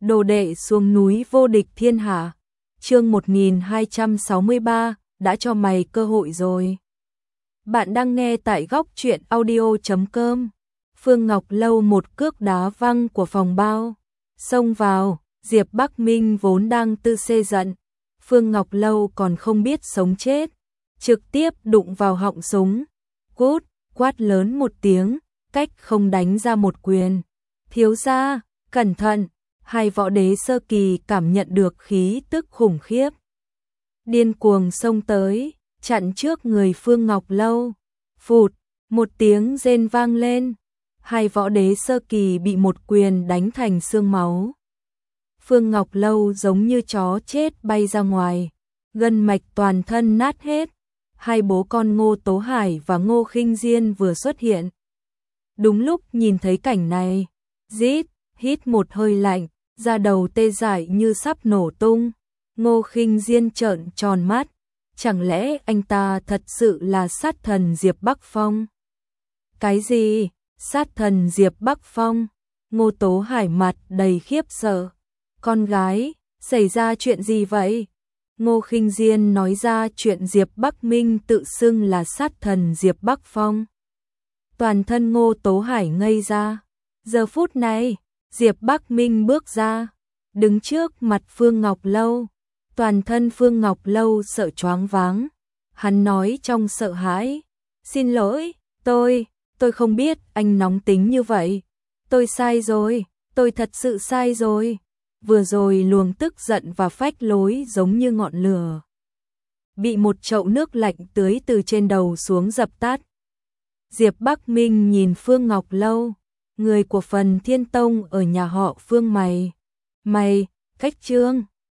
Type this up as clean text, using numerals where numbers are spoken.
Đồ đệ xuống núi vô địch thiên hạ. Chương 1263, đã cho mày cơ hội rồi. Bạn đang nghe tại góc truyện audio.com. Phương Ngọc Lâu một cước đá văng của phòng bao, xông vào. Diệp Bắc Minh vốn đang tư xê giận, Phương Ngọc Lâu còn không biết sống chết, trực tiếp đụng vào họng súng. Cút, quát lớn một tiếng, cách không đánh ra một quyền. Thiếu gia, cẩn thận. Hai võ đế sơ kỳ cảm nhận được khí tức khủng khiếp, điên cuồng xông tới, chặn trước người Phương Ngọc Lâu. Phụt, một tiếng rên vang lên, hai võ đế sơ kỳ bị một quyền đánh thành xương máu. Phương Ngọc Lâu giống như chó chết bay ra ngoài, gân mạch toàn thân nát hết. Hai bố con Ngô Tố Hải và Ngô Khinh Diên vừa xuất hiện. Đúng lúc nhìn thấy cảnh này, rít, hít một hơi lạnh, da đầu tê dại như sắp nổ tung. Ngô Khinh Diên trợn tròn mắt, chẳng lẽ anh ta thật sự là sát thần Diệp Bắc Phong? Cái gì? Sát thần Diệp Bắc Phong? Ngô Tố Hải mặt đầy khiếp sợ. Con gái, xảy ra chuyện gì vậy? Ngô Khinh Diên nói ra chuyện Diệp Bắc Minh tự xưng là sát thần Diệp Bắc Phong. Toàn thân Ngô Tố Hải ngây ra. Giờ phút này, Diệp Bắc Minh bước ra, đứng trước mặt Phương Ngọc Lâu. Toàn thân Phương Ngọc Lâu sợ choáng váng. Hắn nói trong sợ hãi, xin lỗi, tôi không biết anh nóng tính như vậy. Tôi sai rồi, tôi thật sự sai rồi. Vừa rồi luồng tức giận và phách lối giống như ngọn lửa, bị một chậu nước lạnh tưới từ trên đầu xuống dập tắt. Diệp Bắc Minh nhìn Phương Ngọc Lâu, người của Phần Thiên Tông ở nhà họ Phương mày, cách Trương,